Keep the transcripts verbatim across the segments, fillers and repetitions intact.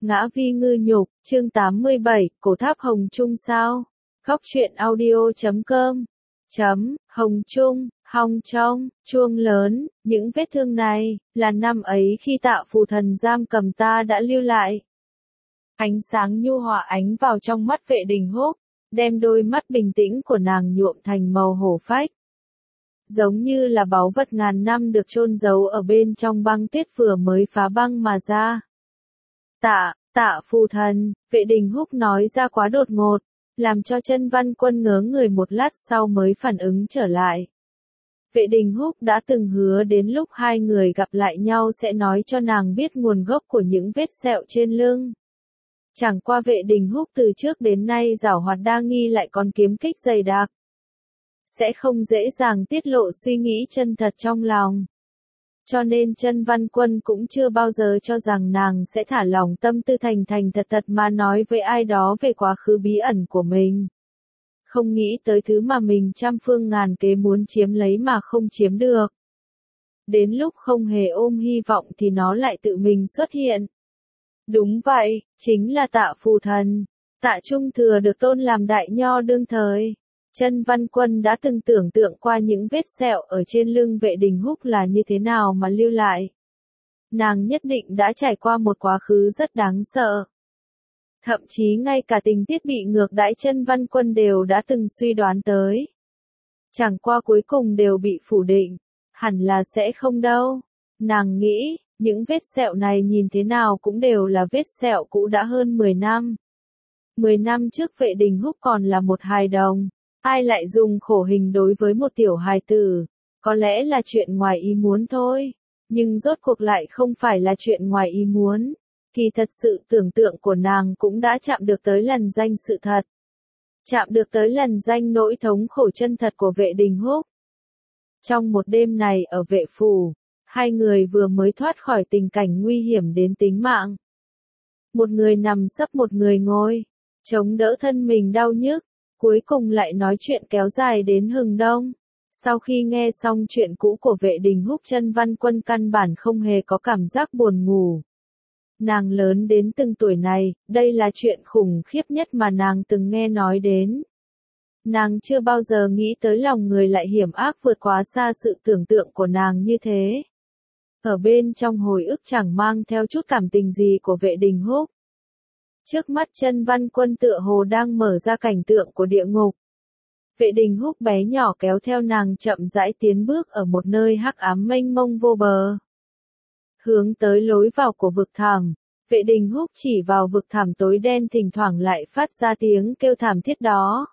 Ngã vi ngư nhục, chương tám mươi bảy, cổ tháp Hồng Trung sao? Góc truyện audio chấm com. Chấm, Hồng Trung, Hong Trong, chuông lớn, những vết thương này, là năm ấy khi Tạo Phù Thần giam cầm ta đã lưu lại. Ánh sáng nhu hòa ánh vào trong mắt Vệ Đình Húc, đem đôi mắt bình tĩnh của nàng nhuộm thành màu hổ phách. Giống như là báu vật ngàn năm được chôn giấu ở bên trong băng tuyết vừa mới phá băng mà ra. Tạ, Tạ Phù Thần, Vệ Đình Húc nói ra quá đột ngột, làm cho Chân Văn Quân ngớ người một lát sau mới phản ứng trở lại. Vệ Đình Húc đã từng hứa đến lúc hai người gặp lại nhau sẽ nói cho nàng biết nguồn gốc của những vết sẹo trên lưng. Chẳng qua Vệ Đình Húc từ trước đến nay giảo hoạt đa nghi lại còn kiếm kích dày đặc. Sẽ không dễ dàng tiết lộ suy nghĩ chân thật trong lòng. Cho nên Chân Văn Quân cũng chưa bao giờ cho rằng nàng sẽ thả lòng tâm tư thành thành thật thật mà nói với ai đó về quá khứ bí ẩn của mình. Không nghĩ tới thứ mà mình trăm phương ngàn kế muốn chiếm lấy mà không chiếm được. Đến lúc không hề ôm hy vọng thì nó lại tự mình xuất hiện. Đúng vậy, chính là Tạ Phù Thần. Tạ Trung Thừa được tôn làm đại nho đương thời. Chân Văn Quân đã từng tưởng tượng qua những vết sẹo ở trên lưng Vệ Đình Húc là như thế nào mà lưu lại. Nàng nhất định đã trải qua một quá khứ rất đáng sợ. Thậm chí ngay cả tình tiết bị ngược đãi Chân Văn Quân đều đã từng suy đoán tới. Chẳng qua cuối cùng đều bị phủ định, hẳn là sẽ không đâu. Nàng nghĩ, những vết sẹo này nhìn thế nào cũng đều là vết sẹo cũ đã hơn mười năm. mười năm trước Vệ Đình Húc còn là một hài đồng. Ai lại dùng khổ hình đối với một tiểu hài tử, có lẽ là chuyện ngoài ý muốn thôi, nhưng rốt cuộc lại không phải là chuyện ngoài ý muốn, kỳ thật sự tưởng tượng của nàng cũng đã chạm được tới lằn danh sự thật. Chạm được tới lằn danh nỗi thống khổ chân thật của Vệ Đình Húc. Trong một đêm này ở Vệ Phủ, hai người vừa mới thoát khỏi tình cảnh nguy hiểm đến tính mạng. Một người nằm sấp một người ngồi, chống đỡ thân mình đau nhức. Cuối cùng lại nói chuyện kéo dài đến hừng đông. Sau khi nghe xong chuyện cũ của Vệ Đình Húc, Chân Văn Quân căn bản không hề có cảm giác buồn ngủ. Nàng lớn đến từng tuổi này, đây là chuyện khủng khiếp nhất mà nàng từng nghe nói đến. Nàng chưa bao giờ nghĩ tới lòng người lại hiểm ác vượt quá xa sự tưởng tượng của nàng như thế. Ở bên trong hồi ức chẳng mang theo chút cảm tình gì của Vệ Đình Húc. Trước mắt Chân Văn Quân tựa hồ đang mở ra cảnh tượng của địa ngục. Vệ Đình Húc bé nhỏ kéo theo nàng chậm rãi tiến bước ở một nơi hắc ám mênh mông vô bờ. Hướng tới lối vào của vực thẳm, Vệ Đình Húc chỉ vào vực thẳm tối đen thỉnh thoảng lại phát ra tiếng kêu thảm thiết đó.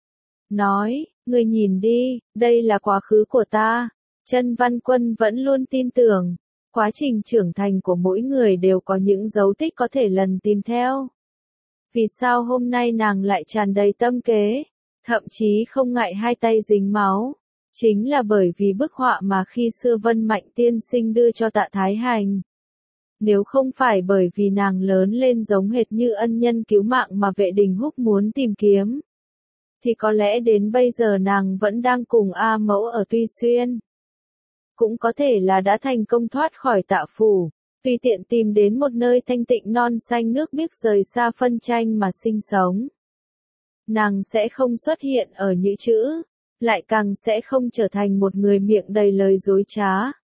Nói, ngươi nhìn đi, đây là quá khứ của ta. Chân Văn Quân vẫn luôn tin tưởng, quá trình trưởng thành của mỗi người đều có những dấu tích có thể lần tìm theo. Vì sao hôm nay nàng lại tràn đầy tâm kế, thậm chí không ngại hai tay dính máu, chính là bởi vì bức họa mà khi xưa Vân Mạnh tiên sinh đưa cho Tạ Thái Hành. Nếu không phải bởi vì nàng lớn lên giống hệt như ân nhân cứu mạng mà Vệ Đình Húc muốn tìm kiếm, thì có lẽ đến bây giờ nàng vẫn đang cùng A Mẫu ở Tuy Xuyên. Cũng có thể là đã thành công thoát khỏi Tạ Phủ, tùy tiện tìm đến một nơi thanh tịnh non xanh nước biếc rời xa phân tranh mà sinh sống. Nàng sẽ không xuất hiện ở nhữ chữ, lại càng sẽ không trở thành một người miệng đầy lời dối trá.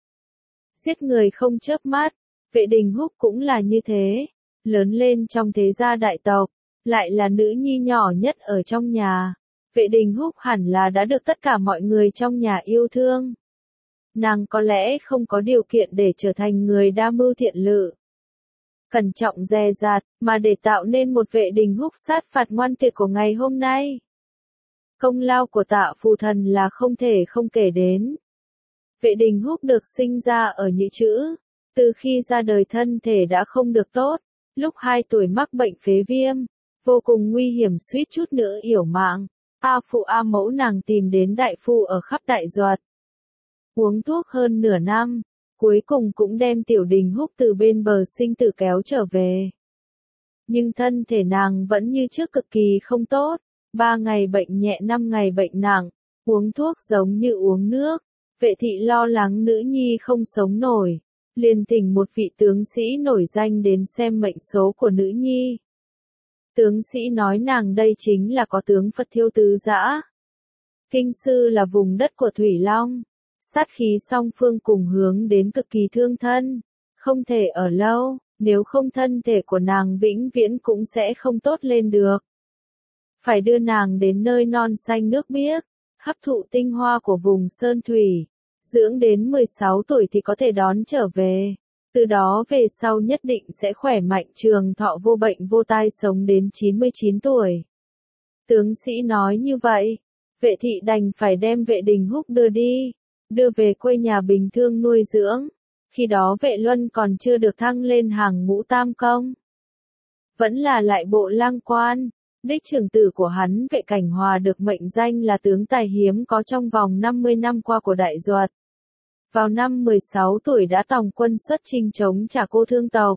Giết người không chớp mắt, Vệ Đình Húc cũng là như thế, lớn lên trong thế gia đại tộc, lại là nữ nhi nhỏ nhất ở trong nhà. Vệ Đình Húc hẳn là đã được tất cả mọi người trong nhà yêu thương. Nàng có lẽ không có điều kiện để trở thành người đa mưu thiện lự, cẩn trọng dè dặt, mà để tạo nên một Vệ Đình Húc sát phạt ngoan tuyệt của ngày hôm nay. Công lao của Tạ Phù Thần là không thể không kể đến. Vệ Đình Húc được sinh ra ở nhữ chữ, từ khi ra đời thân thể đã không được tốt, lúc hai tuổi mắc bệnh phế viêm, vô cùng nguy hiểm suýt chút nữa yểu mạng. A phụ A mẫu nàng tìm đến đại phu ở khắp Đại Duật. Uống thuốc hơn nửa năm, cuối cùng cũng đem Tiểu Đình Húc từ bên bờ sinh tử kéo trở về. Nhưng thân thể nàng vẫn như trước cực kỳ không tốt, ba ngày bệnh nhẹ năm ngày bệnh nặng, uống thuốc giống như uống nước. Vệ thị lo lắng nữ nhi không sống nổi, liền thỉnh một vị tướng sĩ nổi danh đến xem mệnh số của nữ nhi. Tướng sĩ nói nàng đây chính là có tướng Phật Thiêu Tứ Dã. Kinh sư là vùng đất của Thủy Long, sát khí song phương cùng hướng đến cực kỳ thương thân, không thể ở lâu, nếu không thân thể của nàng vĩnh viễn cũng sẽ không tốt lên được. Phải đưa nàng đến nơi non xanh nước biếc, hấp thụ tinh hoa của vùng sơn thủy, dưỡng đến mười sáu tuổi thì có thể đón trở về, từ đó về sau nhất định sẽ khỏe mạnh trường thọ vô bệnh vô tai sống đến chín mươi chín tuổi. Tướng sĩ nói như vậy, Vệ thị đành phải đem Vệ Đình Húc đưa đi, đưa về quê nhà Bình Thương nuôi dưỡng, khi đó Vệ Luân còn chưa được thăng lên hàng ngũ tam công. Vẫn là lại bộ lang quan, đích trưởng tử của hắn Vệ Cảnh Hòa được mệnh danh là tướng tài hiếm có trong vòng năm mươi năm qua của Đại Duật. Vào năm mười sáu tuổi đã tòng quân xuất chinh chống trả Cô Thương tộc.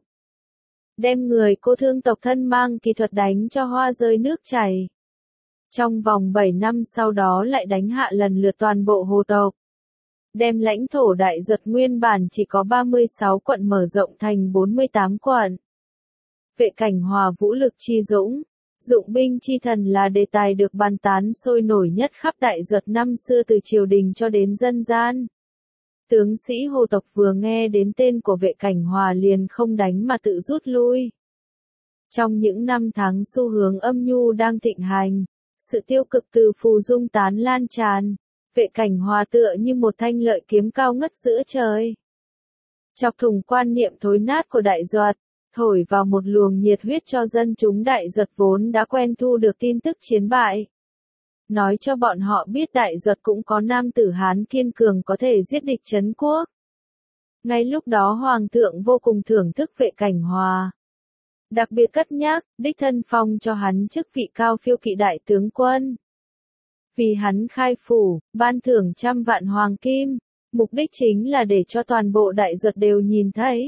Đem người Cô Thương tộc thân mang kỳ thuật đánh cho hoa rơi nước chảy. Trong vòng bảy năm sau đó lại đánh hạ lần lượt toàn bộ Hồ tộc. Đem lãnh thổ Đại Duật nguyên bản chỉ có ba mươi sáu quận mở rộng thành bốn mươi tám quận. Vệ Cảnh Hòa vũ lực chi dũng, dụng binh chi thần là đề tài được bàn tán sôi nổi nhất khắp Đại Duật năm xưa từ triều đình cho đến dân gian. Tướng sĩ Hồ tộc vừa nghe đến tên của Vệ Cảnh Hòa liền không đánh mà tự rút lui. Trong những năm tháng xu hướng âm nhu đang thịnh hành, sự tiêu cực từ phù dung tán lan tràn, Vệ Cảnh Hòa tựa như một thanh lợi kiếm cao ngất giữa trời. Chọc thủng quan niệm thối nát của Đại Duật, thổi vào một luồng nhiệt huyết cho dân chúng Đại Duật vốn đã quen thu được tin tức chiến bại. Nói cho bọn họ biết Đại Duật cũng có nam tử Hán kiên cường có thể giết địch trấn quốc. Ngay lúc đó Hoàng thượng vô cùng thưởng thức Vệ Cảnh Hòa. Đặc biệt cất nhắc, đích thân phong cho hắn chức vị cao phiêu kỵ đại tướng quân. Vì hắn khai phủ, ban thưởng trăm vạn hoàng kim, mục đích chính là để cho toàn bộ Đại Duật đều nhìn thấy.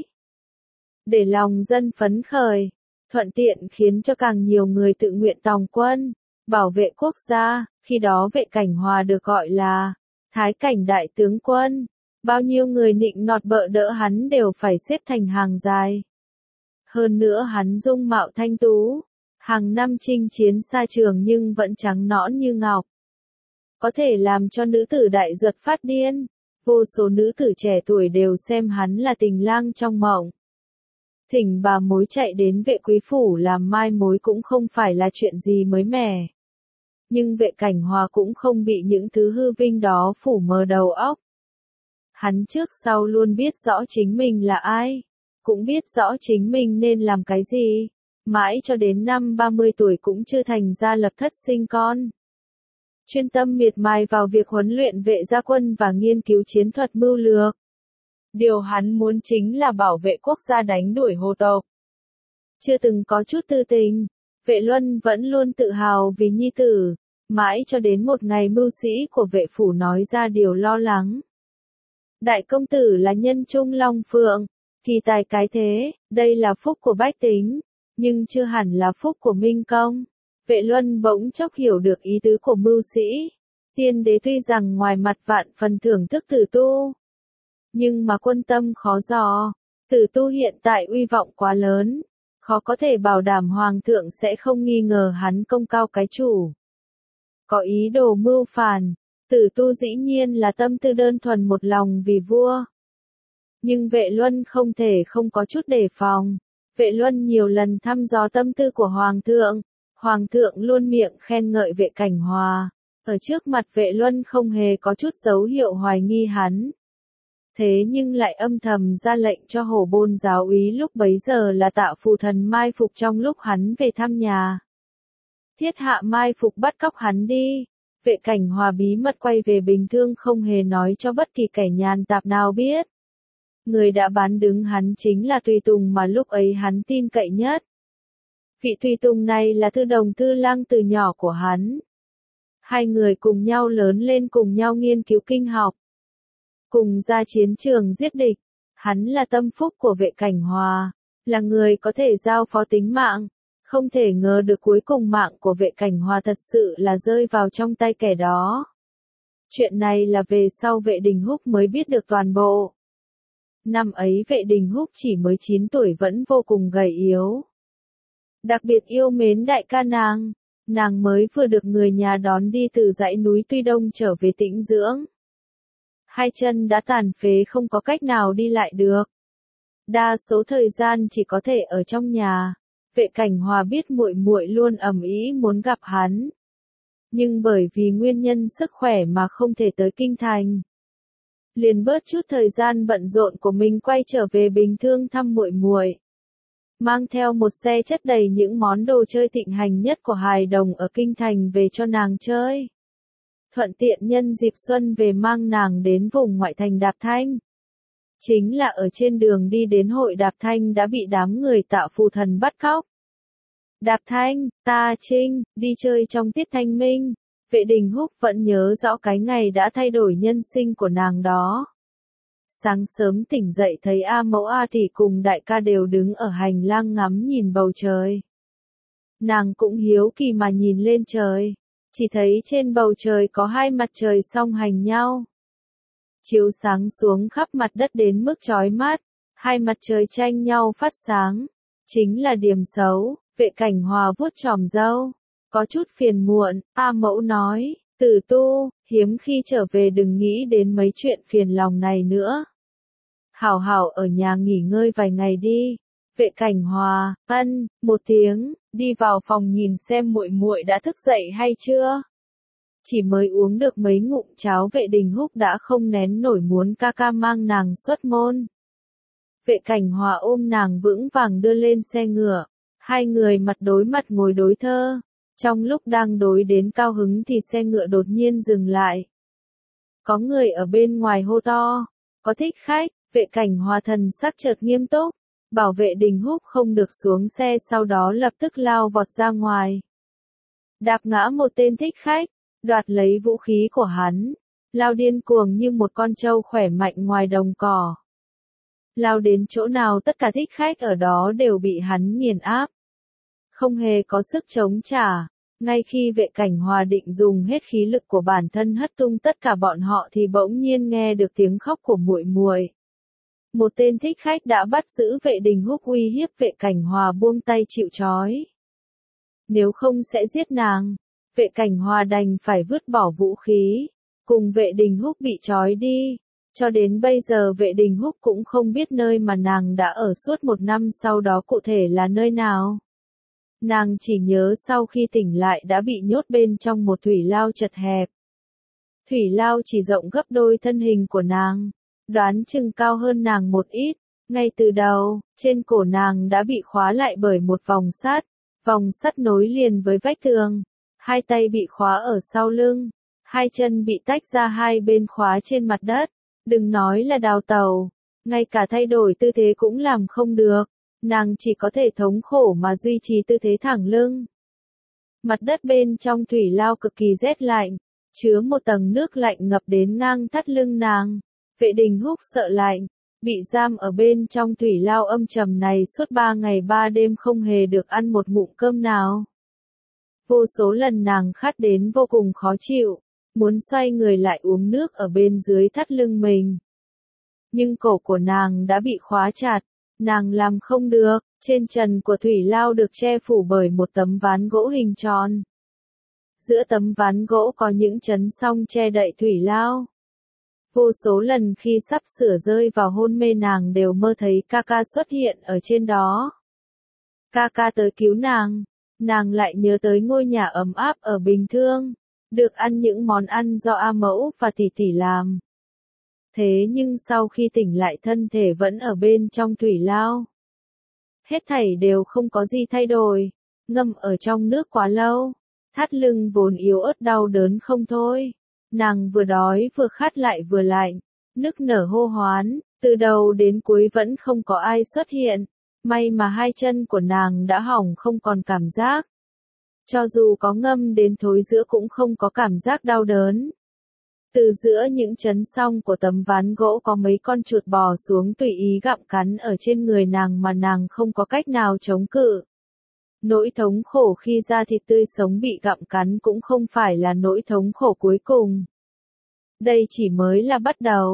Để lòng dân phấn khởi, thuận tiện khiến cho càng nhiều người tự nguyện tòng quân, bảo vệ quốc gia, khi đó Vệ Cảnh Hòa được gọi là Thái Cảnh Đại Tướng Quân, bao nhiêu người nịnh nọt bợ đỡ hắn đều phải xếp thành hàng dài. Hơn nữa hắn dung mạo thanh tú, hàng năm chinh chiến xa trường nhưng vẫn trắng nõn như ngọc. Có thể làm cho nữ tử Đại Duật phát điên, vô số nữ tử trẻ tuổi đều xem hắn là tình lang trong mộng. Thỉnh bà mối chạy đến Vệ quý phủ làm mai mối cũng không phải là chuyện gì mới mẻ. Nhưng Vệ Cảnh Hòa cũng không bị những thứ hư vinh đó phủ mờ đầu óc. Hắn trước sau luôn biết rõ chính mình là ai, cũng biết rõ chính mình nên làm cái gì, mãi cho đến năm ba mươi tuổi cũng chưa thành ra lập thất sinh con. Chuyên tâm miệt mài vào việc huấn luyện vệ gia quân và nghiên cứu chiến thuật mưu lược. Điều hắn muốn chính là bảo vệ quốc gia đánh đuổi Hồ tộc. Chưa từng có chút tư tình, Vệ Luân vẫn luôn tự hào vì nhi tử, mãi cho đến một ngày mưu sĩ của Vệ phủ nói ra điều lo lắng. Đại công tử là nhân trung long phượng, kỳ tài cái thế, đây là phúc của bách tính, nhưng chưa hẳn là phúc của Minh công. Vệ Luân bỗng chốc hiểu được ý tứ của mưu sĩ. Tiên đế tuy rằng ngoài mặt vạn phần thưởng thức Tử Tu, nhưng mà quân tâm khó dò. Tử Tu hiện tại uy vọng quá lớn, khó có thể bảo đảm hoàng thượng sẽ không nghi ngờ hắn công cao cái chủ. Có ý đồ mưu phản, Tử Tu dĩ nhiên là tâm tư đơn thuần một lòng vì vua. Nhưng Vệ Luân không thể không có chút đề phòng. Vệ Luân nhiều lần thăm dò tâm tư của hoàng thượng, hoàng thượng luôn miệng khen ngợi Vệ Cảnh Hòa. Ở trước mặt Vệ Luân không hề có chút dấu hiệu hoài nghi hắn. Thế nhưng lại âm thầm ra lệnh cho Hổ Bôn giáo úy lúc bấy giờ là Tạ Phù Thần mai phục trong lúc hắn về thăm nhà. Thiết hạ mai phục bắt cóc hắn đi. Vệ Cảnh Hòa bí mật quay về Bình Thương không hề nói cho bất kỳ kẻ nhàn tạp nào biết. Người đã bán đứng hắn chính là tùy tùng mà lúc ấy hắn tin cậy nhất. Vị tùy tùng này là Thư Đồng Thư Lăng từ nhỏ của hắn. Hai người cùng nhau lớn lên, cùng nhau nghiên cứu kinh học, cùng ra chiến trường giết địch. Hắn là tâm phúc của Vệ Cảnh Hòa, là người có thể giao phó tính mạng. Không thể ngờ được cuối cùng mạng của Vệ Cảnh Hòa thật sự là rơi vào trong tay kẻ đó. Chuyện này là về sau Vệ Đình Húc mới biết được toàn bộ. Năm ấy Vệ Đình Húc chỉ mới chín tuổi vẫn vô cùng gầy yếu. Đặc biệt yêu mến đại ca nàng, nàng mới vừa được người nhà đón đi từ dãy núi Tuy Đông trở về tĩnh dưỡng. Hai chân đã tàn phế không có cách nào đi lại được. Đa số thời gian chỉ có thể ở trong nhà. Vệ Cảnh Hòa biết muội muội luôn ầm ĩ muốn gặp hắn, nhưng bởi vì nguyên nhân sức khỏe mà không thể tới kinh thành. Liền bớt chút thời gian bận rộn của mình quay trở về Bình Thương thăm muội muội. Mang theo một xe chất đầy những món đồ chơi thịnh hành nhất của hài đồng ở kinh thành về cho nàng chơi. Thuận tiện nhân dịp xuân về mang nàng đến vùng ngoại thành Đạp Thanh. Chính là ở trên đường đi đến hội Đạp Thanh đã bị đám người Tạo Phù Thần bắt cóc. Đạp Thanh, Ta Trinh, đi chơi trong tiết thanh minh. Vệ Đình Húc vẫn nhớ rõ cái ngày đã thay đổi nhân sinh của nàng đó. Sáng sớm tỉnh dậy thấy A Mẫu A Tỷ cùng đại ca đều đứng ở hành lang ngắm nhìn bầu trời. Nàng cũng hiếu kỳ mà nhìn lên trời, chỉ thấy trên bầu trời có hai mặt trời song hành nhau. Chiếu sáng xuống khắp mặt đất đến mức chói mắt, hai mặt trời tranh nhau phát sáng, chính là điểm xấu. Vệ Cảnh Hòa vuốt chòm râu, có chút phiền muộn. A Mẫu nói, Tử Tu, hiếm khi trở về đừng nghĩ đến mấy chuyện phiền lòng này nữa. Hảo hảo ở nhà nghỉ ngơi vài ngày đi. Vệ Cảnh Hòa, ân, một tiếng, đi vào phòng nhìn xem muội muội đã thức dậy hay chưa. Chỉ mới uống được mấy ngụm cháo Vệ Đình Húc đã không nén nổi muốn ca ca mang nàng xuất môn. Vệ Cảnh Hòa ôm nàng vững vàng đưa lên xe ngựa. Hai người mặt đối mặt ngồi đối thơ. Trong lúc đang đối đến cao hứng thì xe ngựa đột nhiên dừng lại. Có người ở bên ngoài hô to, có thích khách. Vệ Cảnh Hòa thần sắc chợt nghiêm túc, bảo Vệ Đình Húc không được xuống xe, sau đó lập tức lao vọt ra ngoài. Đạp ngã một tên thích khách, đoạt lấy vũ khí của hắn, lao điên cuồng như một con trâu khỏe mạnh ngoài đồng cỏ. Lao đến chỗ nào tất cả thích khách ở đó đều bị hắn nghiền áp. Không hề có sức chống trả, ngay khi Vệ Cảnh Hòa định dùng hết khí lực của bản thân hất tung tất cả bọn họ thì bỗng nhiên nghe được tiếng khóc của muội muội. Một tên thích khách đã bắt giữ Vệ Đình Húc uy hiếp Vệ Cảnh Hòa buông tay chịu trói. Nếu không sẽ giết nàng, Vệ Cảnh Hòa đành phải vứt bỏ vũ khí, cùng Vệ Đình Húc bị trói đi. Cho đến bây giờ Vệ Đình Húc cũng không biết nơi mà nàng đã ở suốt một năm sau đó cụ thể là nơi nào. Nàng chỉ nhớ sau khi tỉnh lại đã bị nhốt bên trong một thủy lao chật hẹp. Thủy lao chỉ rộng gấp đôi thân hình của nàng, đoán chừng cao hơn nàng một ít. Ngay từ đầu, trên cổ nàng đã bị khóa lại bởi một vòng sắt, vòng sắt nối liền với vách tường. Hai tay bị khóa ở sau lưng, hai chân bị tách ra hai bên khóa trên mặt đất. Đừng nói là đào tẩu, ngay cả thay đổi tư thế cũng làm không được. Nàng chỉ có thể thống khổ mà duy trì tư thế thẳng lưng. Mặt đất bên trong thủy lao cực kỳ rét lạnh, chứa một tầng nước lạnh ngập đến ngang thắt lưng nàng. Vệ Đình Húc sợ lạnh, bị giam ở bên trong thủy lao âm trầm này suốt ba ngày ba đêm không hề được ăn một ngụm cơm nào. Vô số lần nàng khát đến vô cùng khó chịu, muốn xoay người lại uống nước ở bên dưới thắt lưng mình. Nhưng cổ của nàng đã bị khóa chặt. Nàng làm không được, trên trần của thủy lao được che phủ bởi một tấm ván gỗ hình tròn. Giữa tấm ván gỗ có những chấn song che đậy thủy lao. Vô số lần khi sắp sửa rơi vào hôn mê nàng đều mơ thấy ca ca xuất hiện ở trên đó. Ca ca tới cứu nàng, nàng lại nhớ tới ngôi nhà ấm áp ở Bình Thương, được ăn những món ăn do A Mẫu và tỷ tỷ làm. Thế nhưng sau khi tỉnh lại thân thể vẫn ở bên trong thủy lao. Hết thảy đều không có gì thay đổi, ngâm ở trong nước quá lâu, thắt lưng vốn yếu ớt đau đớn không thôi. Nàng vừa đói vừa khát lại vừa lạnh, nức nở hô hoán, từ đầu đến cuối vẫn không có ai xuất hiện. May mà hai chân của nàng đã hỏng không còn cảm giác. Cho dù có ngâm đến thối giữa cũng không có cảm giác đau đớn. Từ giữa những chấn song của tấm ván gỗ có mấy con chuột bò xuống tùy ý gặm cắn ở trên người nàng mà nàng không có cách nào chống cự. Nỗi thống khổ khi da thịt tươi sống bị gặm cắn cũng không phải là nỗi thống khổ cuối cùng. Đây chỉ mới là bắt đầu.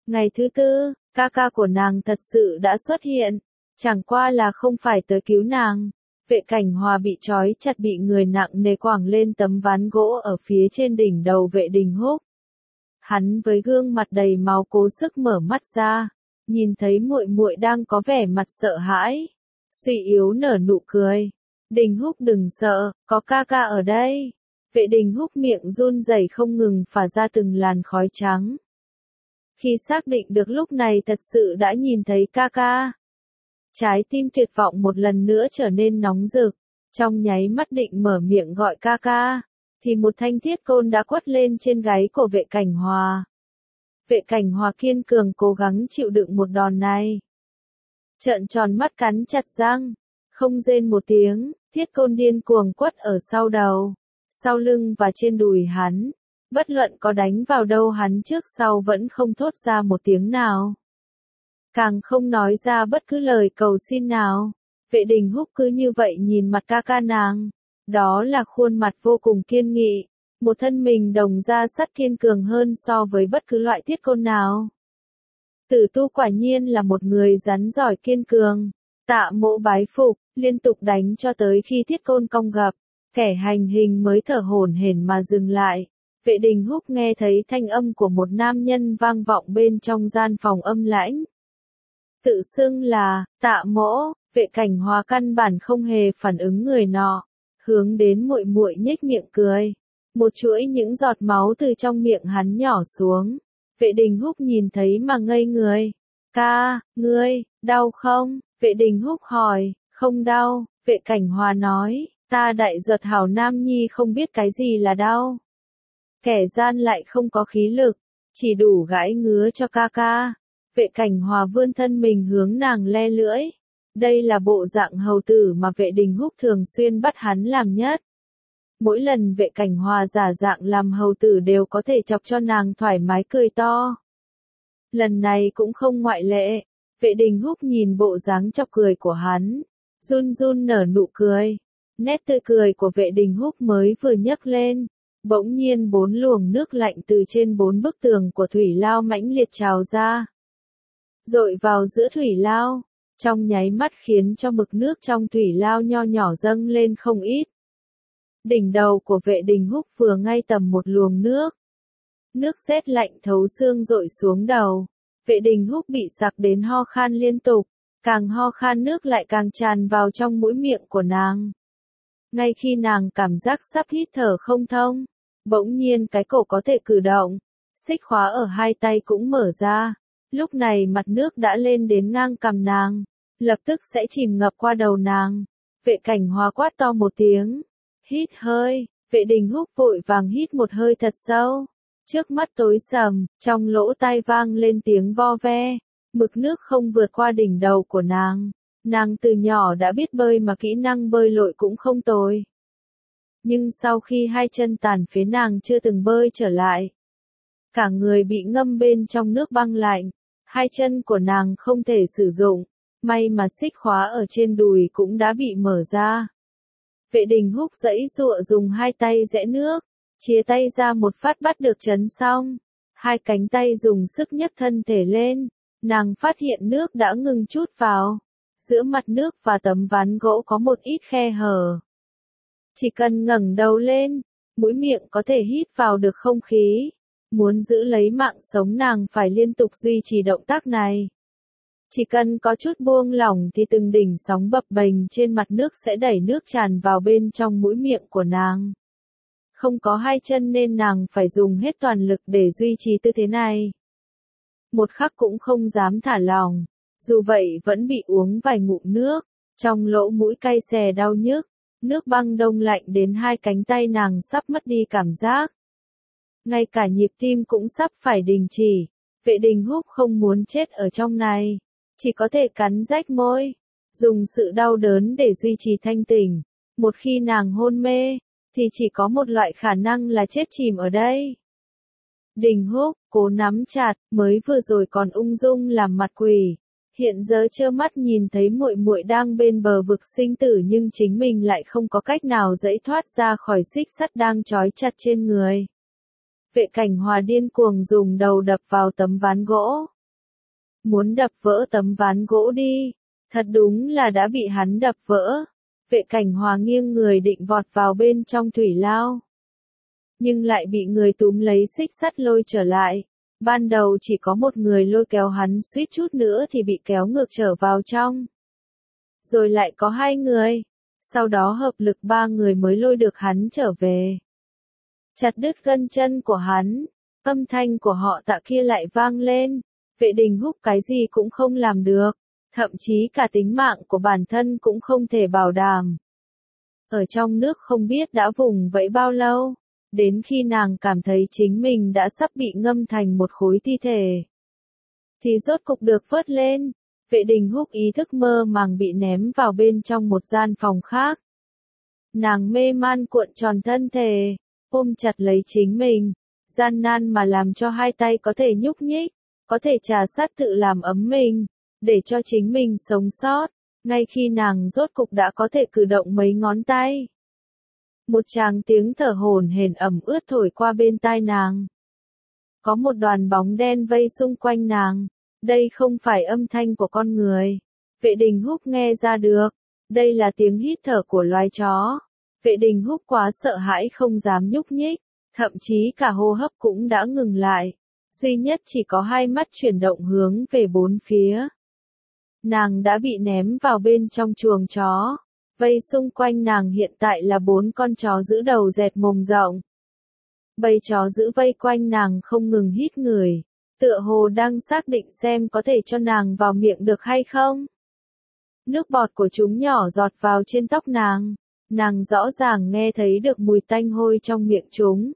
Ngày thứ tư, ca ca của nàng thật sự đã xuất hiện, chẳng qua là không phải tới cứu nàng. Vệ Cảnh Hòa bị trói chặt bị người nặng nề quẳng lên tấm ván gỗ ở phía trên đỉnh đầu Vệ Đình Húc. Hắn với gương mặt đầy máu cố sức mở mắt ra, nhìn thấy muội muội đang có vẻ mặt sợ hãi, suy yếu nở nụ cười. Đình Húc đừng sợ, có ca ca ở đây. Vệ Đình Húc miệng run rẩy không ngừng phả ra từng làn khói trắng. Khi xác định được lúc này thật sự đã nhìn thấy ca ca, trái tim tuyệt vọng một lần nữa trở nên nóng rực, trong nháy mắt định mở miệng gọi ca ca, thì một thanh thiết côn đã quất lên trên gáy của Vệ Cảnh Hòa. Vệ Cảnh Hòa kiên cường cố gắng chịu đựng một đòn này. Trợn tròn mắt cắn chặt răng, không rên một tiếng, thiết côn điên cuồng quất ở sau đầu, sau lưng và trên đùi hắn. Bất luận có đánh vào đâu hắn trước sau vẫn không thốt ra một tiếng nào. Càng không nói ra bất cứ lời cầu xin nào. Vệ Đình Húc cứ như vậy nhìn mặt ca ca nàng. Đó là khuôn mặt vô cùng kiên nghị. Một thân mình đồng da sắt kiên cường hơn so với bất cứ loại thiết côn nào. Tử Tu quả nhiên là một người rắn giỏi kiên cường. Tạ Mỗ bái phục, liên tục đánh cho tới khi thiết côn cong gập. Kẻ hành hình mới thở hổn hển mà dừng lại. Vệ Đình Húc nghe thấy thanh âm của một nam nhân vang vọng bên trong gian phòng âm lãnh. Tự xưng là, Tạ Mỗ, Vệ Cảnh Hòa căn bản không hề phản ứng người nọ, hướng đến muội muội nhếch miệng cười. Một chuỗi những giọt máu từ trong miệng hắn nhỏ xuống. Vệ Đình Húc nhìn thấy mà ngây người. Ca, ngươi, đau không? Vệ Đình Húc hỏi, không đau. Vệ Cảnh Hòa nói, ta đại ruột hảo nam nhi không biết cái gì là đau. Kẻ gian lại không có khí lực, chỉ đủ gãi ngứa cho ca ca. Vệ Cảnh Hòa vươn thân mình hướng nàng le lưỡi. Đây là bộ dạng hầu tử mà Vệ Đình Húc thường xuyên bắt hắn làm nhất. Mỗi lần Vệ Cảnh Hòa giả dạng làm hầu tử đều có thể chọc cho nàng thoải mái cười to. Lần này cũng không ngoại lệ. Vệ Đình Húc nhìn bộ dáng chọc cười của hắn, run run nở nụ cười. Nét tươi cười của Vệ Đình Húc mới vừa nhấc lên, bỗng nhiên bốn luồng nước lạnh từ trên bốn bức tường của thủy lao mãnh liệt trào ra, dội vào giữa thủy lao, trong nháy mắt khiến cho mực nước trong thủy lao nho nhỏ dâng lên không ít. Đỉnh đầu của Vệ Đình Húc vừa ngay tầm một luồng nước. Nước sét lạnh thấu xương dội xuống đầu. Vệ Đình Húc bị sặc đến ho khan liên tục, càng ho khan nước lại càng tràn vào trong mũi miệng của nàng. Ngay khi nàng cảm giác sắp hít thở không thông, bỗng nhiên cái cổ có thể cử động, xích khóa ở hai tay cũng mở ra. Lúc này mặt nước đã lên đến ngang cằm nàng, lập tức sẽ chìm ngập qua đầu nàng. Vệ Cảnh Hòa quát to một tiếng, hít hơi. Vệ Đình Húc vội vàng hít một hơi thật sâu. Trước mắt tối sầm, trong lỗ tai vang lên tiếng vo ve. Mực nước không vượt qua đỉnh đầu của nàng. Nàng từ nhỏ đã biết bơi mà kỹ năng bơi lội cũng không tồi. Nhưng sau khi hai chân tàn phế nàng chưa từng bơi trở lại. Cả người bị ngâm bên trong nước băng lạnh. Hai chân của nàng không thể sử dụng. May mà xích khóa ở trên đùi cũng đã bị mở ra. Vệ Đình Húc giãy giụa dùng hai tay giẽ nước, chia tay ra một phát bắt được chấn xong. Hai cánh tay dùng sức nhấc thân thể lên, nàng phát hiện nước đã ngừng chút vào. Giữa mặt nước và tấm ván gỗ có một ít khe hở. Chỉ cần ngẩng đầu lên, mũi miệng có thể hít vào được không khí. Muốn giữ lấy mạng sống nàng phải liên tục duy trì động tác này. Chỉ cần có chút buông lỏng thì từng đỉnh sóng bập bềnh trên mặt nước sẽ đẩy nước tràn vào bên trong mũi miệng của nàng. Không có hai chân nên nàng phải dùng hết toàn lực để duy trì tư thế này. Một khắc cũng không dám thả lỏng. Dù vậy vẫn bị uống vài ngụm nước. Trong lỗ mũi cay xè đau nhức. Nước băng đông lạnh đến hai cánh tay nàng sắp mất đi cảm giác. Ngay cả nhịp tim cũng sắp phải đình chỉ. Vệ Đình Húc không muốn chết ở trong này. Chỉ có thể cắn rách môi, dùng sự đau đớn để duy trì thanh tỉnh. Một khi nàng hôn mê, thì chỉ có một loại khả năng là chết chìm ở đây. Đình Húc, cố nắm chặt, mới vừa rồi còn ung dung làm mặt quỷ. Hiện giờ trơ mắt nhìn thấy muội muội đang bên bờ vực sinh tử nhưng chính mình lại không có cách nào giãy thoát ra khỏi xích sắt đang trói chặt trên người. Vệ Cảnh Hòa điên cuồng dùng đầu đập vào tấm ván gỗ. muốn đập vỡ tấm ván gỗ đi. Thật đúng là đã bị hắn đập vỡ. Vệ Cảnh Hòa nghiêng người định vọt vào bên trong thủy lao. Nhưng lại bị người túm lấy xích sắt lôi trở lại. Ban đầu chỉ có một người lôi kéo hắn, suýt chút nữa thì bị kéo ngược trở vào trong. Rồi lại có hai người. Sau đó hợp lực ba người mới lôi được hắn trở về. Chặt đứt gân chân của hắn. Âm thanh của họ Tạ kia lại vang lên. Vệ Đình Húc cái gì cũng không làm được. Thậm chí cả tính mạng của bản thân cũng không thể bảo đảm. Ở trong nước không biết đã vùng vẫy bao lâu. Đến khi nàng cảm thấy chính mình đã sắp bị ngâm thành một khối thi thể. Thì rốt cục được vớt lên. Vệ Đình Húc ý thức mơ màng bị ném vào bên trong một gian phòng khác. Nàng mê man cuộn tròn thân thể, ôm chặt lấy chính mình, gian nan mà làm cho hai tay có thể nhúc nhích, có thể trà sát tự làm ấm mình, để cho chính mình sống sót, ngay khi nàng rốt cục đã có thể cử động mấy ngón tay. Một tràng tiếng thở hổn hển ẩm ướt thổi qua bên tai nàng. Có một đoàn bóng đen vây xung quanh nàng. Đây không phải âm thanh của con người. Vệ Đình Húc nghe ra được. Đây là tiếng hít thở của loài chó. Vệ Đình Húc quá sợ hãi không dám nhúc nhích. Thậm chí cả hô hấp cũng đã ngừng lại. Duy nhất chỉ có hai mắt chuyển động hướng về bốn phía. Nàng đã bị ném vào bên trong chuồng chó. Vây xung quanh nàng hiện tại là bốn con chó giữ đầu dẹt mồm rộng. Bầy chó giữ vây quanh nàng không ngừng hít người. Tựa hồ đang xác định xem có thể cho nàng vào miệng được hay không. Nước bọt của chúng nhỏ giọt vào trên tóc nàng. Nàng rõ ràng nghe thấy được mùi tanh hôi trong miệng chúng.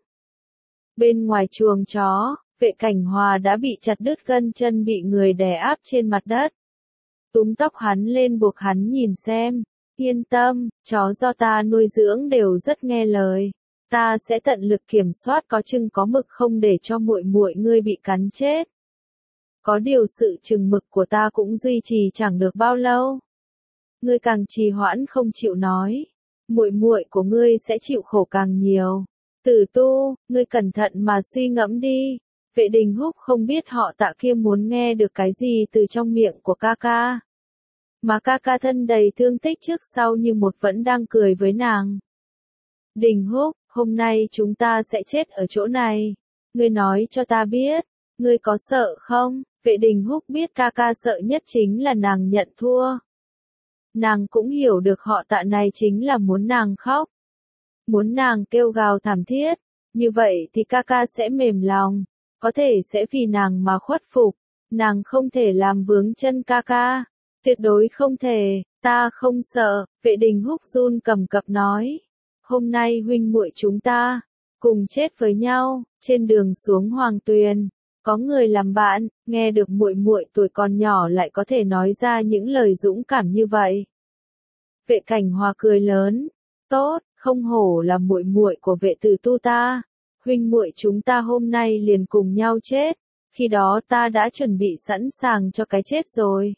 Bên ngoài chuồng chó, Vệ Cảnh Hòa đã bị chặt đứt gân chân, bị người đè áp trên mặt đất. Túm tóc hắn lên buộc hắn nhìn xem. Yên tâm, chó do ta nuôi dưỡng đều rất nghe lời. Ta sẽ tận lực kiểm soát có chừng có mực không để cho muội muội ngươi bị cắn chết. Có điều sự chừng mực của ta cũng duy trì chẳng được bao lâu. Ngươi càng trì hoãn không chịu nói, muội muội của ngươi sẽ chịu khổ càng nhiều. Tử Tu, ngươi cẩn thận mà suy ngẫm đi. Vệ Đình Húc không biết họ Tạ kia muốn nghe được cái gì từ trong miệng của ca ca. Mà ca ca thân đầy thương tích trước sau như một vẫn đang cười với nàng. Đình Húc, hôm nay chúng ta sẽ chết ở chỗ này. Ngươi nói cho ta biết, ngươi có sợ không? Vệ Đình Húc biết ca ca sợ nhất chính là nàng nhận thua. Nàng cũng hiểu được họ Tạ này chính là muốn nàng khóc. Muốn nàng kêu gào thảm thiết. Như vậy thì ca ca sẽ mềm lòng. Có thể sẽ vì nàng mà khuất phục. Nàng không thể làm vướng chân ca ca. Tuyệt đối không thể, ta không sợ. Vệ Đình Húc run cầm cập nói. Hôm nay huynh muội chúng ta cùng chết với nhau. Trên đường xuống Hoàng Tuyền, có người làm bạn, nghe được muội muội tuổi còn nhỏ lại có thể nói ra những lời dũng cảm như vậy. Vệ Cảnh Hòa cười lớn, tốt, không hổ là muội muội của Vệ Tử Tu ta. Huynh muội chúng ta hôm nay liền cùng nhau chết. Khi đó ta đã chuẩn bị sẵn sàng cho cái chết rồi.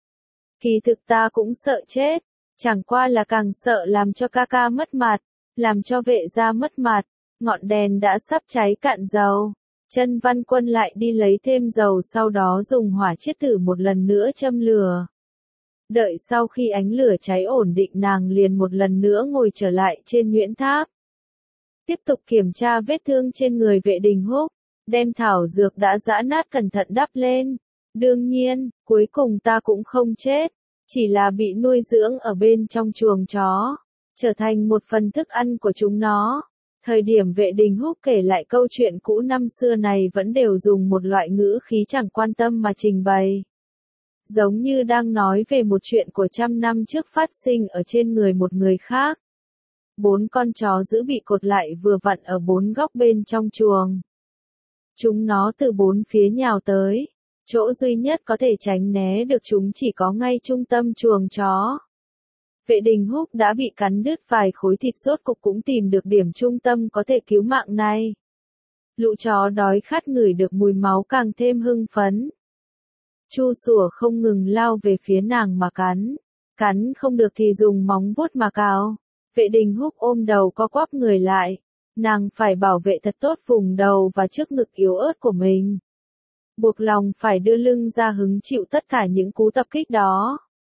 Kỳ thực ta cũng sợ chết, chẳng qua là càng sợ làm cho ca ca mất mặt, làm cho Vệ gia mất mặt. Ngọn đèn đã sắp cháy cạn dầu. Chân Văn Quân lại đi lấy thêm dầu, sau đó dùng hỏa chiết tử một lần nữa châm lửa. Đợi sau khi ánh lửa cháy ổn định, nàng liền một lần nữa ngồi trở lại trên Nhuyễn Tháp. Tiếp tục kiểm tra vết thương trên người Vệ Đình Húc, đem thảo dược đã giã nát cẩn thận đắp lên. Đương nhiên, cuối cùng ta cũng không chết, chỉ là bị nuôi dưỡng ở bên trong chuồng chó, trở thành một phần thức ăn của chúng nó. Thời điểm Vệ Đình Húc kể lại câu chuyện cũ năm xưa này vẫn đều dùng một loại ngữ khí chẳng quan tâm mà trình bày. Giống như đang nói về một chuyện của trăm năm trước phát sinh ở trên người một người khác. Bốn con chó giữ bị cột lại vừa vặn ở bốn góc bên trong chuồng. Chúng nó từ bốn phía nhào tới. Chỗ duy nhất có thể tránh né được chúng chỉ có ngay trung tâm chuồng chó. Vệ Đình Húc đã bị cắn đứt vài khối thịt, rốt cục cũng tìm được điểm trung tâm có thể cứu mạng này. Lũ chó đói khát ngửi được mùi máu càng thêm hưng phấn. Chu sủa không ngừng lao về phía nàng mà cắn. Cắn không được thì dùng móng vuốt mà cào. Vệ Đình Húc ôm đầu co quắp người lại. Nàng phải bảo vệ thật tốt vùng đầu và trước ngực yếu ớt của mình. buộc lòng phải đưa lưng ra hứng chịu tất cả những cú tập kích đó.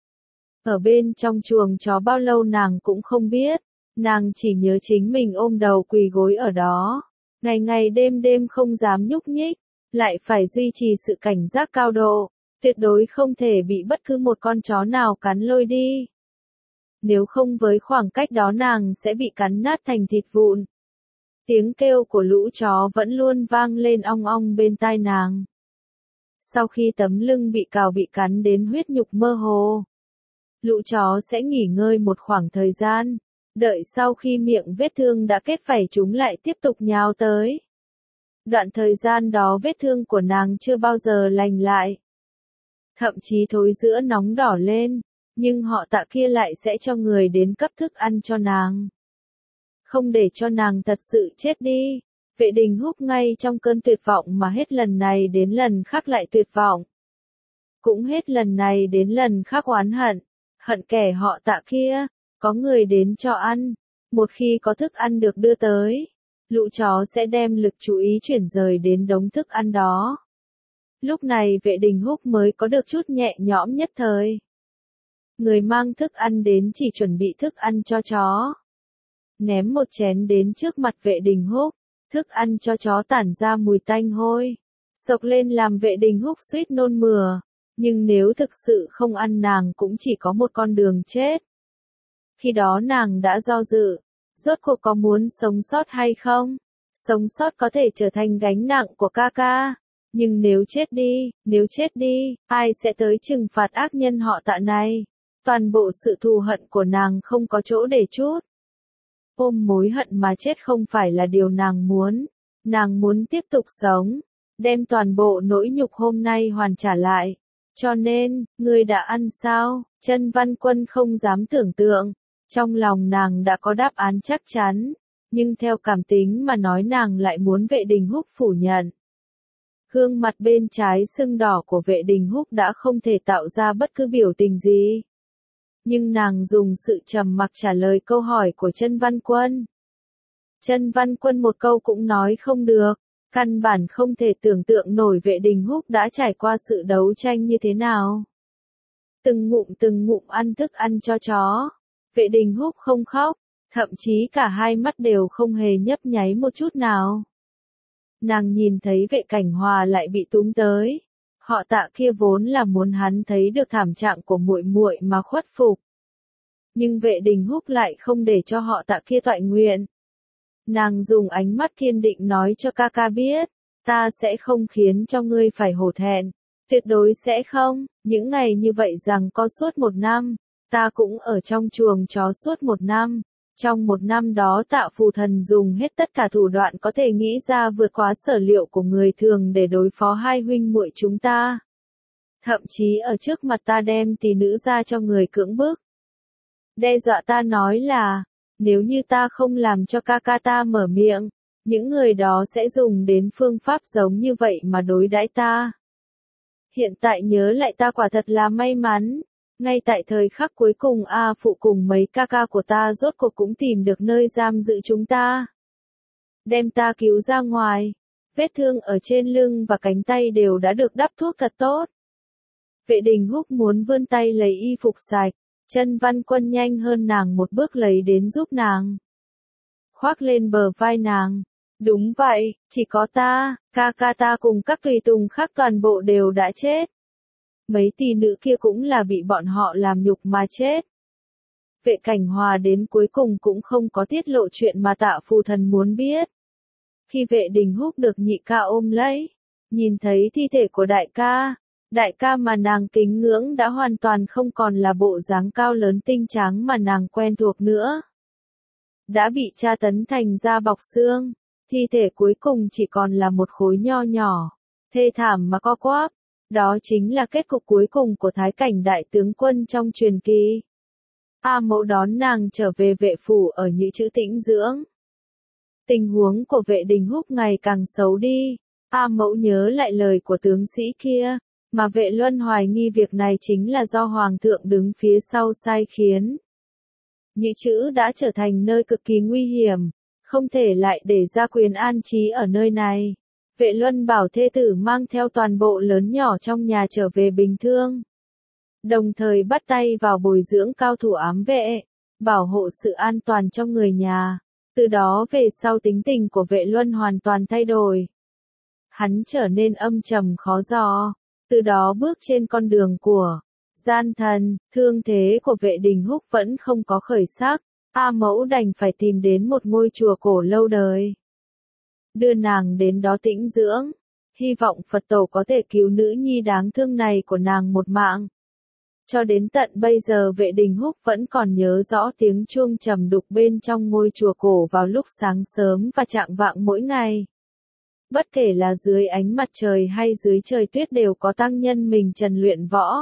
Ở bên trong chuồng chó bao lâu nàng cũng không biết, nàng chỉ nhớ chính mình ôm đầu quỳ gối ở đó, ngày ngày đêm đêm không dám nhúc nhích, lại phải duy trì sự cảnh giác cao độ, tuyệt đối không thể bị bất cứ một con chó nào cắn lôi đi. Nếu không với khoảng cách đó nàng sẽ bị cắn nát thành thịt vụn. Tiếng kêu của lũ chó vẫn luôn vang lên ong ong bên tai nàng. Sau khi tấm lưng bị cào bị cắn đến huyết nhục mơ hồ, lũ chó sẽ nghỉ ngơi một khoảng thời gian, đợi sau khi miệng vết thương đã kết vảy chúng lại tiếp tục nhào tới. Đoạn thời gian đó vết thương của nàng chưa bao giờ lành lại. Thậm chí thối giữa nóng đỏ lên, nhưng họ Tạ kia lại sẽ cho người đến cấp thức ăn cho nàng. Không để cho nàng thật sự chết đi. Vệ Đình Húc ngay trong cơn tuyệt vọng mà hết lần này đến lần khác lại tuyệt vọng. Cũng hết lần này đến lần khác oán hận, hận kẻ họ Tạ kia, có người đến cho ăn, một khi có thức ăn được đưa tới, lũ chó sẽ đem lực chú ý chuyển rời đến đống thức ăn đó. Lúc này Vệ Đình Húc mới có được chút nhẹ nhõm nhất thời. Người mang thức ăn đến chỉ chuẩn bị thức ăn cho chó. Ném một chén đến trước mặt Vệ Đình Húc, thức ăn cho chó tản ra mùi tanh hôi, sộc lên làm Vệ Đình Húc suýt nôn mửa, nhưng nếu thực sự không ăn nàng cũng chỉ có một con đường chết. Khi đó nàng đã do dự, rốt cuộc có muốn sống sót hay không? Sống sót có thể trở thành gánh nặng của ca ca, nhưng nếu chết đi, nếu chết đi, ai sẽ tới trừng phạt ác nhân họ Tạ này? Toàn bộ sự thù hận của nàng không có chỗ để trút. Ôm mối hận mà chết không phải là điều nàng muốn, nàng muốn tiếp tục sống, đem toàn bộ nỗi nhục hôm nay hoàn trả lại. Cho nên, ngươi đã ăn sao? Chân Văn Quân không dám tưởng tượng, trong lòng nàng đã có đáp án chắc chắn, nhưng theo cảm tính mà nói nàng lại muốn Vệ Đình Húc phủ nhận. Gương mặt bên trái sưng đỏ của Vệ Đình Húc đã không thể tạo ra bất cứ biểu tình gì. Nhưng nàng dùng sự trầm mặc trả lời câu hỏi của Chân Văn Quân. Chân Văn Quân một câu cũng nói không được, căn bản không thể tưởng tượng nổi Vệ Đình Húc đã trải qua sự đấu tranh như thế nào. Từng ngụm từng ngụm ăn thức ăn cho chó, Vệ Đình Húc không khóc, thậm chí cả hai mắt đều không hề nhấp nháy một chút nào. Nàng nhìn thấy Vệ Cảnh Hòa lại bị túm tới. Họ Tạ kia vốn là muốn hắn thấy được thảm trạng của muội muội mà khuất phục. Nhưng Vệ Đình Húc lại không để cho họ Tạ kia toại nguyện. Nàng dùng ánh mắt kiên định nói cho ca ca biết, ta sẽ không khiến cho ngươi phải hổ thẹn, tuyệt đối sẽ không. Những ngày như vậy rằng có suốt một năm, ta cũng ở trong chuồng chó suốt một năm. Trong một năm đó Tạ Phù Thần dùng hết tất cả thủ đoạn có thể nghĩ ra vượt quá sở liệu của người thường để đối phó hai huynh muội chúng ta. Thậm chí ở trước mặt ta đem tỷ nữ ra cho người cưỡng bức. Đe dọa ta nói là, nếu như ta không làm cho ca ca ta mở miệng, những người đó sẽ dùng đến phương pháp giống như vậy mà đối đãi ta. Hiện tại nhớ lại ta quả thật là may mắn. Ngay tại thời khắc cuối cùng A Phụ cùng mấy ca ca của ta rốt cuộc cũng tìm được nơi giam giữ chúng ta. Đem ta cứu ra ngoài, vết thương ở trên lưng và cánh tay đều đã được đắp thuốc thật tốt. Vệ Đình Húc muốn vươn tay lấy y phục sạch, Chân Văn Quân nhanh hơn nàng một bước lấy đến giúp nàng. Khoác lên bờ vai nàng. Đúng vậy, chỉ có ta, ca ca ta cùng các tùy tùng khác toàn bộ đều đã chết. Mấy tỷ nữ kia cũng là bị bọn họ làm nhục mà chết. Vệ Cảnh Hòa đến cuối cùng cũng không có tiết lộ chuyện mà Tạ Phù Thần muốn biết. Khi Vệ Đình Húc được nhị ca ôm lấy, nhìn thấy thi thể của đại ca, đại ca mà nàng kính ngưỡng đã hoàn toàn không còn là bộ dáng cao lớn tinh tráng mà nàng quen thuộc nữa. Đã bị tra tấn thành da bọc xương, thi thể cuối cùng chỉ còn là một khối nho nhỏ, thê thảm mà co quắp. Đó chính là kết cục cuối cùng của Thái Cảnh đại tướng quân trong truyền kỳ. A Mẫu đón nàng trở về vệ phủ ở Nhữ Trữ tĩnh dưỡng. Tình huống của Vệ Đình Húc ngày càng xấu đi. A Mẫu nhớ lại lời của tướng sĩ kia, mà Vệ Luân hoài nghi việc này chính là do Hoàng thượng đứng phía sau sai khiến. Nhữ Trữ đã trở thành nơi cực kỳ nguy hiểm, không thể lại để ra quyền an trí ở nơi này. Vệ Luân bảo thê tử mang theo toàn bộ lớn nhỏ trong nhà trở về Bình Thương. Đồng thời bắt tay vào bồi dưỡng cao thủ ám vệ, bảo hộ sự an toàn cho người nhà. Từ đó về sau tính tình của Vệ Luân hoàn toàn thay đổi. Hắn trở nên âm trầm khó dò, từ đó bước trên con đường của gian thần. Thương thế của Vệ Đình Húc vẫn không có khởi sắc, A Mẫu đành phải tìm đến một ngôi chùa cổ lâu đời, đưa nàng đến đó tĩnh dưỡng, hy vọng Phật tổ có thể cứu nữ nhi đáng thương này của nàng một mạng. Cho đến tận bây giờ Vệ Đình Húc vẫn còn nhớ rõ tiếng chuông trầm đục bên trong ngôi chùa cổ vào lúc sáng sớm và chạng vạng mỗi ngày. Bất kể là dưới ánh mặt trời hay dưới trời tuyết đều có tăng nhân mình trần luyện võ.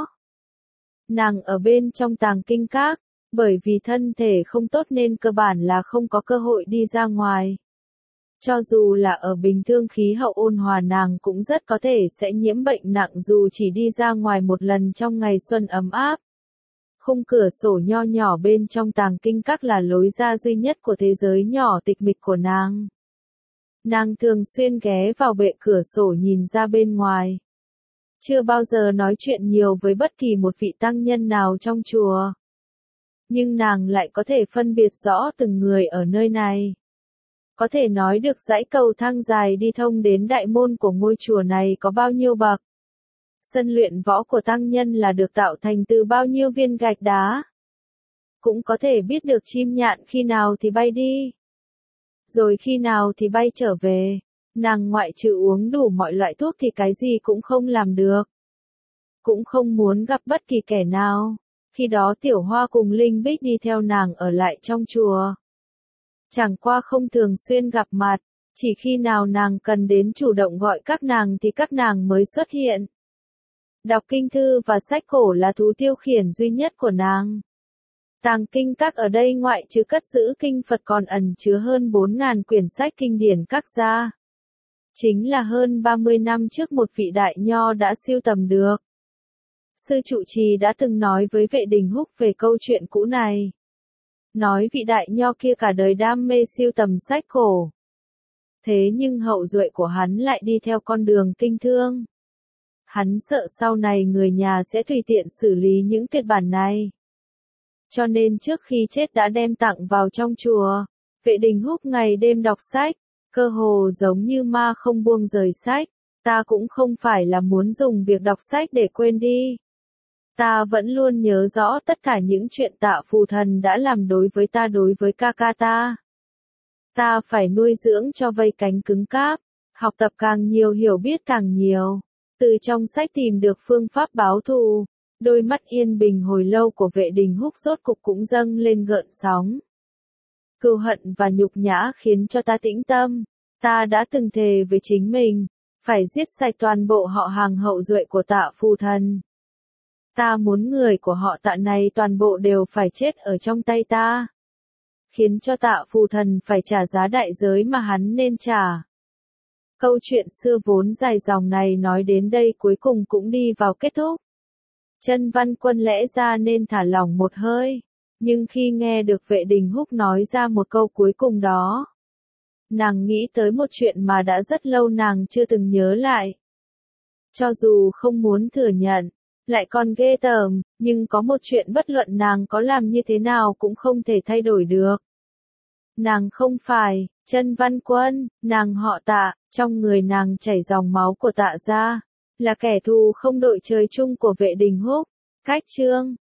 Nàng ở bên trong tàng kinh các, bởi vì thân thể không tốt nên cơ bản là không có cơ hội đi ra ngoài. Cho dù là ở Bình Thương khí hậu ôn hòa nàng cũng rất có thể sẽ nhiễm bệnh nặng dù chỉ đi ra ngoài một lần trong ngày xuân ấm áp. Khung cửa sổ nho nhỏ bên trong tàng kinh các là lối ra duy nhất của thế giới nhỏ tịch mịch của nàng. Nàng thường xuyên ghé vào bệ cửa sổ nhìn ra bên ngoài. Chưa bao giờ nói chuyện nhiều với bất kỳ một vị tăng nhân nào trong chùa. Nhưng nàng lại có thể phân biệt rõ từng người ở nơi này. Có thể nói được dãy cầu thang dài đi thông đến đại môn của ngôi chùa này có bao nhiêu bậc. Sân luyện võ của tăng nhân là được tạo thành từ bao nhiêu viên gạch đá. Cũng có thể biết được chim nhạn khi nào thì bay đi, rồi khi nào thì bay trở về. Nàng ngoại trừ uống đủ mọi loại thuốc thì cái gì cũng không làm được. Cũng không muốn gặp bất kỳ kẻ nào. Khi đó Tiểu Hoa cùng Linh Bích đi theo nàng ở lại trong chùa. Chẳng qua không thường xuyên gặp mặt, chỉ khi nào nàng cần đến chủ động gọi các nàng thì các nàng mới xuất hiện. Đọc kinh thư và sách cổ là thú tiêu khiển duy nhất của nàng. Tàng kinh các ở đây ngoại trừ cất giữ kinh Phật còn ẩn chứa hơn bốn nghìn quyển sách kinh điển các gia. Chính là hơn ba mươi năm trước một vị đại nho đã siêu tầm được. Sư trụ trì đã từng nói với Vệ Đình Húc về câu chuyện cũ này. Nói vị đại nho kia cả đời đam mê siêu tầm sách cổ. Thế nhưng hậu duệ của hắn lại đi theo con đường kinh thương. Hắn sợ sau này người nhà sẽ tùy tiện xử lý những tuyệt bản này. Cho nên trước khi chết đã đem tặng vào trong chùa. Vệ Đình Húc ngày đêm đọc sách, cơ hồ giống như ma không buông rời sách. Ta cũng không phải là muốn dùng việc đọc sách để quên đi. Ta vẫn luôn nhớ rõ tất cả những chuyện Tạ Phù Thần đã làm đối với ta đối với ca ca ta. Ta phải nuôi dưỡng cho vây cánh cứng cáp, học tập càng nhiều hiểu biết càng nhiều. Từ trong sách tìm được phương pháp báo thù, đôi mắt yên bình hồi lâu của Vệ Đình Húc rốt cục cũng dâng lên gợn sóng. Cừu hận và nhục nhã khiến cho ta tĩnh tâm, ta đã từng thề với chính mình, phải giết sạch toàn bộ họ hàng hậu duệ của Tạ Phù Thần. Ta muốn người của họ Tạ này toàn bộ đều phải chết ở trong tay ta. Khiến cho Tạ Phù Thần phải trả giá đại giới mà hắn nên trả. Câu chuyện xưa vốn dài dòng này nói đến đây cuối cùng cũng đi vào kết thúc. Chân Văn Quân lẽ ra nên thả lỏng một hơi. Nhưng khi nghe được Vệ Đình Húc nói ra một câu cuối cùng đó, nàng nghĩ tới một chuyện mà đã rất lâu nàng chưa từng nhớ lại. Cho dù không muốn thừa nhận, lại còn ghê tởm, nhưng có một chuyện bất luận nàng có làm như thế nào cũng không thể thay đổi được. Nàng không phải Chân Văn Quân, nàng họ Tạ, trong người nàng chảy dòng máu của Tạ gia, là kẻ thù không đội trời chung của Vệ Đình Húc. Cách chương